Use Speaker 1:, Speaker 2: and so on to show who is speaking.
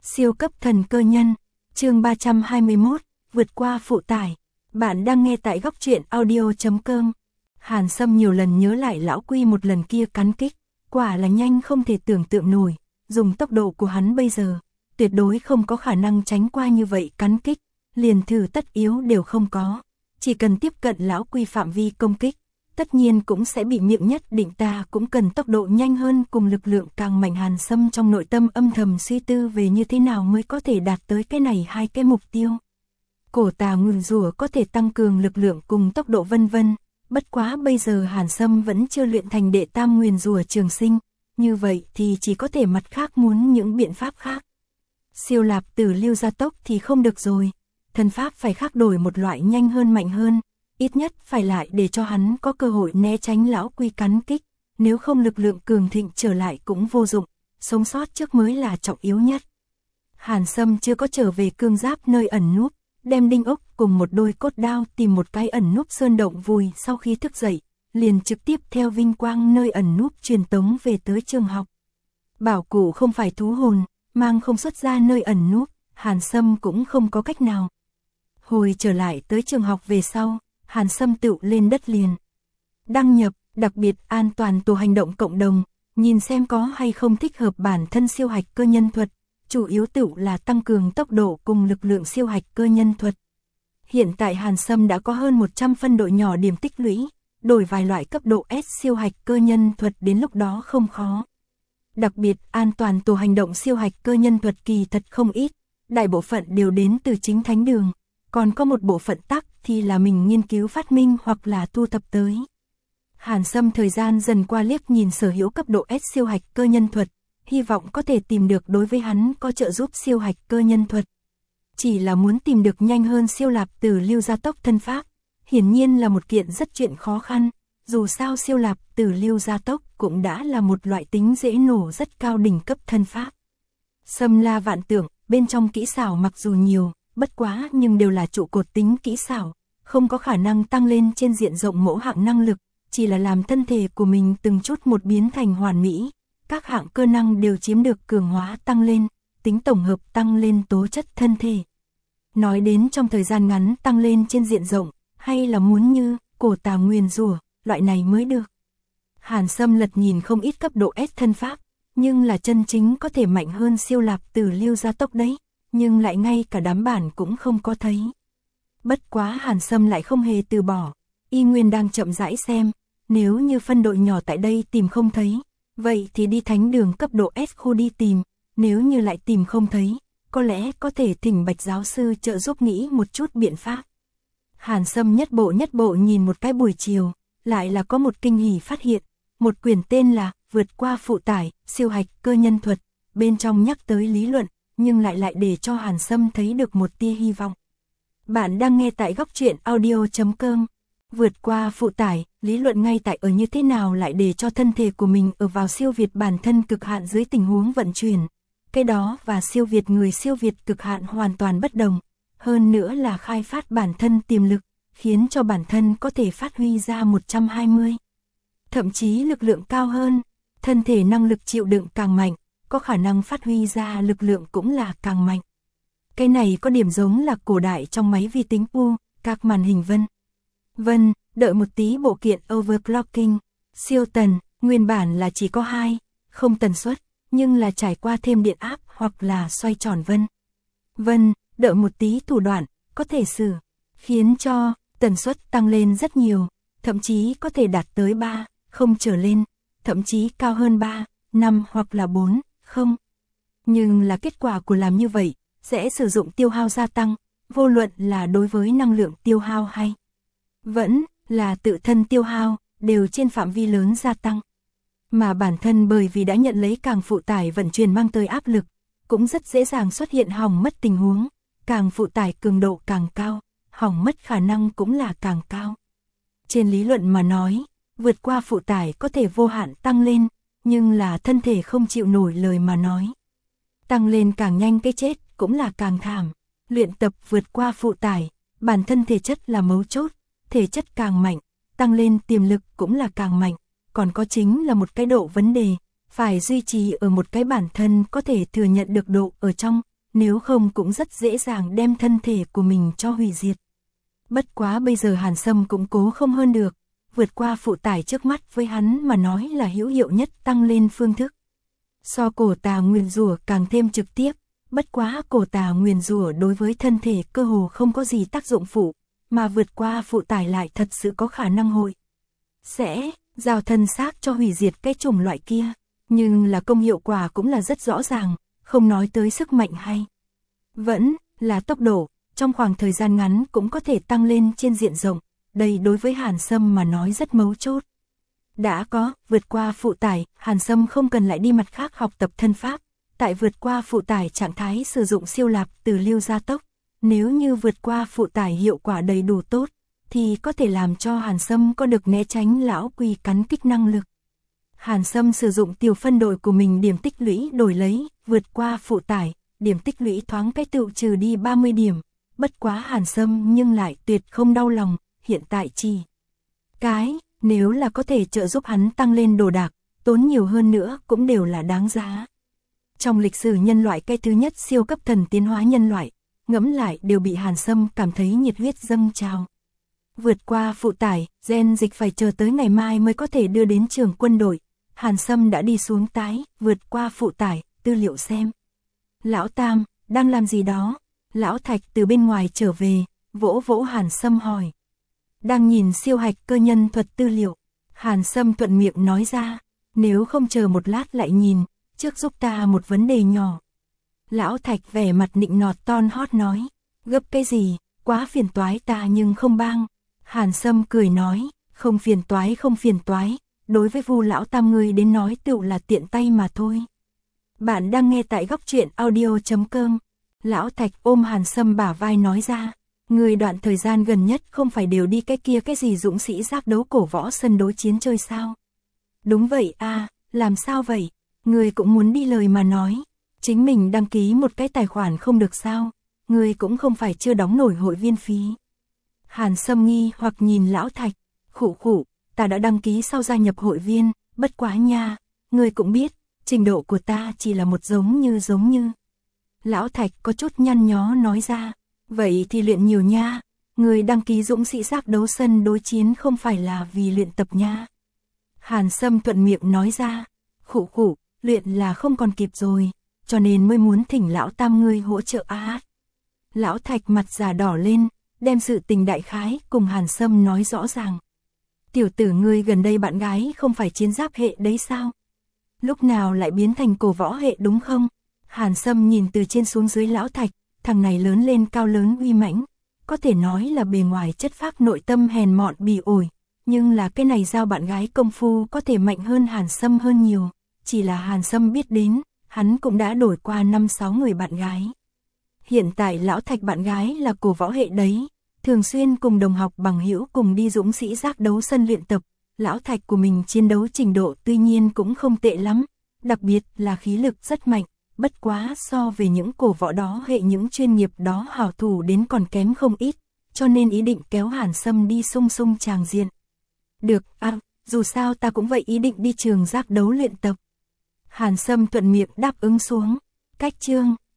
Speaker 1: Siêu cấp thần cơ nhân, chương 321, vượt qua phụ tải. Bạn đang nghe tại góc truyện audio.com. Hàn Sâm nhiều lần nhớ lại lão Quy một lần kia cắn kích, quả là nhanh không thể tưởng tượng nổi, dùng tốc độ của hắn bây giờ, tuyệt đối không có khả năng tránh qua như vậy cắn kích, liền thử tất yếu đều không có, chỉ cần tiếp cận lão Quy phạm vi công kích, tất nhiên cũng sẽ bị miệng nhất định ta cũng cần tốc độ nhanh hơn cùng lực lượng càng mạnh. Hàn Sâm trong nội tâm âm thầm suy tư về như thế nào mới có thể đạt tới cái này hai cái mục tiêu. Cổ tà nguyền rủa có thể tăng cường lực lượng cùng tốc độ vân vân, bất quá bây giờ Hàn Sâm vẫn chưa luyện thành đệ tam nguyền rủa trường sinh, như vậy thì chỉ có thể mặt khác muốn những biện pháp khác. Siêu lạp tử lưu gia tốc thì không được rồi, thần pháp phải khác đổi một loại nhanh hơn mạnh hơn, ít nhất phải lại để cho hắn có cơ hội né tránh lão Quy cắn kích, nếu không lực lượng cường thịnh trở lại cũng vô dụng, sống sót trước mới là trọng yếu nhất. Hàn Sâm chưa có trở về cương giáp nơi ẩn núp, đem đinh ốc cùng một đôi cốt đao tìm một cái ẩn núp sơn động vùi, sau khi thức dậy, liền trực tiếp theo vinh quang nơi ẩn núp truyền tống về tới trường học. Bảo cụ không phải thú hồn, mang không xuất ra nơi ẩn núp, Hàn Sâm cũng không có cách nào. Hồi trở lại tới trường học về sau, Hàn Sâm tự lên đất liền. Đăng nhập, đặc biệt an toàn tổ hành động cộng đồng, nhìn xem có hay không thích hợp bản thân siêu hạch cơ nhân thuật, chủ yếu tự là tăng cường tốc độ cùng lực lượng siêu hạch cơ nhân thuật. Hiện tại Hàn Sâm đã có hơn 100 phân đội nhỏ điểm tích lũy, đổi vài loại cấp độ S siêu hạch cơ nhân thuật đến lúc đó không khó. Đặc biệt an toàn tổ hành động siêu hạch cơ nhân thuật kỳ thật không ít, đại bộ phận đều đến từ chính thánh đường, còn có một bộ phận tắc thì là mình nghiên cứu phát minh hoặc là tu tập tới. Hàn Sâm thời gian dần qua liếc nhìn sở hữu cấp độ S siêu hạch cơ nhân thuật, hy vọng có thể tìm được đối với hắn có trợ giúp siêu hạch cơ nhân thuật. Chỉ là muốn tìm được nhanh hơn siêu lạp tử lưu gia tốc thân pháp, hiển nhiên là một kiện rất chuyện khó khăn, dù sao siêu lạp tử lưu gia tốc cũng đã là một loại tính dễ nổ rất cao đỉnh cấp thân pháp. Sâm la vạn tượng, bên trong kỹ xảo mặc dù nhiều, bất quá nhưng đều là trụ cột tính kỹ xảo, không có khả năng tăng lên trên diện rộng mỗi hạng năng lực, chỉ là làm thân thể của mình từng chút một biến thành hoàn mỹ, các hạng cơ năng đều chiếm được cường hóa tăng lên, tính tổng hợp tăng lên tố chất thân thể. Nói đến trong thời gian ngắn tăng lên trên diện rộng, hay là muốn như cổ tà nguyền rủa, loại này mới được. Hàn Sâm lật nhìn không ít cấp độ S thân pháp, nhưng là chân chính có thể mạnh hơn siêu lạp tử lưu gia tốc đấy, nhưng lại ngay cả đám bản cũng không có thấy. Bất quá Hàn Sâm lại không hề từ bỏ, y nguyên đang chậm rãi xem, nếu như phân đội nhỏ tại đây tìm không thấy, vậy thì đi thánh đường cấp độ S khu đi tìm, nếu như lại tìm không thấy, có lẽ có thể thỉnh Bạch giáo sư trợ giúp nghĩ một chút biện pháp. Hàn Sâm nhất bộ nhìn một cái buổi chiều, lại là có một kinh hỉ phát hiện, một quyển tên là Vượt qua phụ tải, siêu hạch cơ nhân thuật, bên trong nhắc tới lý luận, nhưng lại để cho Hàn Sâm thấy được một tia hy vọng. Bạn đang nghe tại góc truyện audio.com. Vượt qua phụ tải, lý luận ngay tại ở như thế nào lại để cho thân thể của mình ở vào siêu việt bản thân cực hạn dưới tình huống vận chuyển. Cái đó và siêu việt người siêu việt cực hạn hoàn toàn bất đồng. Hơn nữa là khai phát bản thân tiềm lực, khiến cho bản thân có thể phát huy ra 120. Thậm chí lực lượng cao hơn, thân thể năng lực chịu đựng càng mạnh, có khả năng phát huy ra lực lượng cũng là càng mạnh. Cái này có điểm giống là cổ đại trong máy vi tính U, các màn hình vân, đợi một tí bộ kiện overclocking, siêu tần, nguyên bản là chỉ có 2, không tần suất, nhưng là trải qua thêm điện áp hoặc là xoay tròn vân, đợi một tí thủ đoạn, có thể sử, khiến cho tần suất tăng lên rất nhiều, thậm chí có thể đạt tới 3, không trở lên, thậm chí cao hơn 3, 5 hoặc là 4, không. Nhưng là kết quả của làm như vậy, sẽ sử dụng tiêu hao gia tăng, vô luận là đối với năng lượng tiêu hao hay vẫn là tự thân tiêu hao, đều trên phạm vi lớn gia tăng. Mà bản thân bởi vì đã nhận lấy càng phụ tải vận chuyển mang tới áp lực, cũng rất dễ dàng xuất hiện hỏng mất tình huống, càng phụ tải cường độ càng cao, hỏng mất khả năng cũng là càng cao. Trên lý luận mà nói, vượt qua phụ tải có thể vô hạn tăng lên, nhưng là thân thể không chịu nổi lời mà nói. Tăng lên càng nhanh cái chết cũng là càng thảm. Luyện tập vượt qua phụ tải, bản thân thể chất là mấu chốt, thể chất càng mạnh, tăng lên tiềm lực cũng là càng mạnh, còn có chính là một cái độ vấn đề, phải duy trì ở một cái bản thân có thể thừa nhận được độ ở trong, nếu không cũng rất dễ dàng đem thân thể của mình cho hủy diệt. Bất quá bây giờ Hàn Sâm cũng cố không hơn được, vượt qua phụ tải trước mắt với hắn mà nói là hữu hiệu nhất tăng lên phương thức. So cổ tà nguyền rủa càng thêm trực tiếp, bất quá cổ tà nguyền rủa đối với thân thể cơ hồ không có gì tác dụng phụ, mà vượt qua phụ tải lại thật sự có khả năng hội sẽ giao thân xác cho hủy diệt cái chủng loại kia, nhưng là công hiệu quả cũng là rất rõ ràng, không nói tới sức mạnh hay vẫn là tốc độ, trong khoảng thời gian ngắn cũng có thể tăng lên trên diện rộng, đây đối với Hàn Sâm mà nói rất mấu chốt. Đã có vượt qua phụ tải, Hàn Sâm không cần lại đi mặt khác học tập thân pháp, tại vượt qua phụ tải trạng thái sử dụng siêu lạp từ lưu gia tốc, nếu như vượt qua phụ tải hiệu quả đầy đủ tốt, thì có thể làm cho Hàn Sâm có được né tránh lão quy cắn kích năng lực. Hàn Sâm sử dụng tiểu phân đội của mình điểm tích lũy đổi lấy, vượt qua phụ tải, điểm tích lũy thoáng cái tựu trừ đi 30 điểm, bất quá Hàn Sâm nhưng lại tuyệt không đau lòng, hiện tại chỉ nếu là có thể trợ giúp hắn tăng lên đồ đạc, tốn nhiều hơn nữa cũng đều là đáng giá. Trong lịch sử nhân loại cái thứ nhất siêu cấp thần tiến hóa nhân loại, ngẫm lại đều bị Hàn Sâm cảm thấy nhiệt huyết dâng trào. Vượt qua phụ tải, gen dịch phải chờ tới ngày mai mới có thể đưa đến trường quân đội. Hàn Sâm đã đi xuống tái, vượt qua phụ tải, tư liệu xem. Lão Tam, đang làm gì đó? Lão Thạch từ bên ngoài trở về, vỗ vỗ Hàn Sâm hỏi. Đang nhìn siêu hạch cơ nhân thuật tư liệu. Hàn Sâm thuận miệng nói ra, nếu không chờ một lát lại nhìn, trước giúp ta một vấn đề nhỏ. Lão Thạch vẻ mặt nịnh nọt ton hót nói, gấp cái gì, quá phiền toái ta nhưng không bang. Hàn Sâm cười nói, không phiền toái, đối với Vu lão Tam ngươi đến nói tựu là tiện tay mà thôi. Bạn đang nghe tại góc truyện audio.com. Lão Thạch ôm Hàn Sâm bả vai nói ra, người đoạn thời gian gần nhất không phải đều đi cái kia cái gì dũng sĩ giác đấu cổ võ sân đối chiến chơi sao? Đúng vậy à, làm sao vậy? Người cũng muốn đi lời mà nói, chính mình đăng ký một cái tài khoản không được sao? Người cũng không phải chưa đóng nổi hội viên phí. Hàn Sâm nghi hoặc nhìn Lão Thạch, khụ, ta đã đăng ký sau gia nhập hội viên, bất quá nha, người cũng biết, trình độ của ta chỉ là một giống như. Lão Thạch có chút nhăn nhó nói ra, vậy thì luyện nhiều nha, người đăng ký dũng sĩ giác đấu sân đối chiến không phải là vì luyện tập nha. Hàn Sâm thuận miệng nói ra, khụ, luyện là không còn kịp rồi, cho nên mới muốn thỉnh Lão Tam ngươi hỗ trợ á. Lão Thạch mặt già đỏ lên, đem sự tình đại khái cùng Hàn Sâm nói rõ ràng. Tiểu tử ngươi gần đây bạn gái không phải chiến giáp hệ đấy sao? Lúc nào lại biến thành cổ võ hệ đúng không? Hàn Sâm nhìn từ trên xuống dưới Lão Thạch, thằng này lớn lên cao lớn uy mãnh, có thể nói là bề ngoài chất phác nội tâm hèn mọn bỉ ổi, nhưng là cái này giao bạn gái công phu có thể mạnh hơn Hàn Sâm hơn nhiều, chỉ là Hàn Sâm biết đến, hắn cũng đã đổi qua 5-6 người bạn gái. Hiện tại Lão Thạch bạn gái là cổ võ hệ đấy, thường xuyên cùng đồng học bằng hữu cùng đi dũng sĩ giác đấu sân luyện tập, Lão Thạch của mình chiến đấu trình độ tuy nhiên cũng không tệ lắm, đặc biệt là khí lực rất mạnh, bất quá so về những cổ võ đó hệ những chuyên nghiệp đó hảo thủ đến còn kém không ít, cho nên ý định kéo Hàn Sâm đi sung tràng diện. Được, dù sao ta cũng vậy ý định đi trường giác đấu luyện tập. Hàn Sâm thuận miệng đáp ứng xuống, cách chương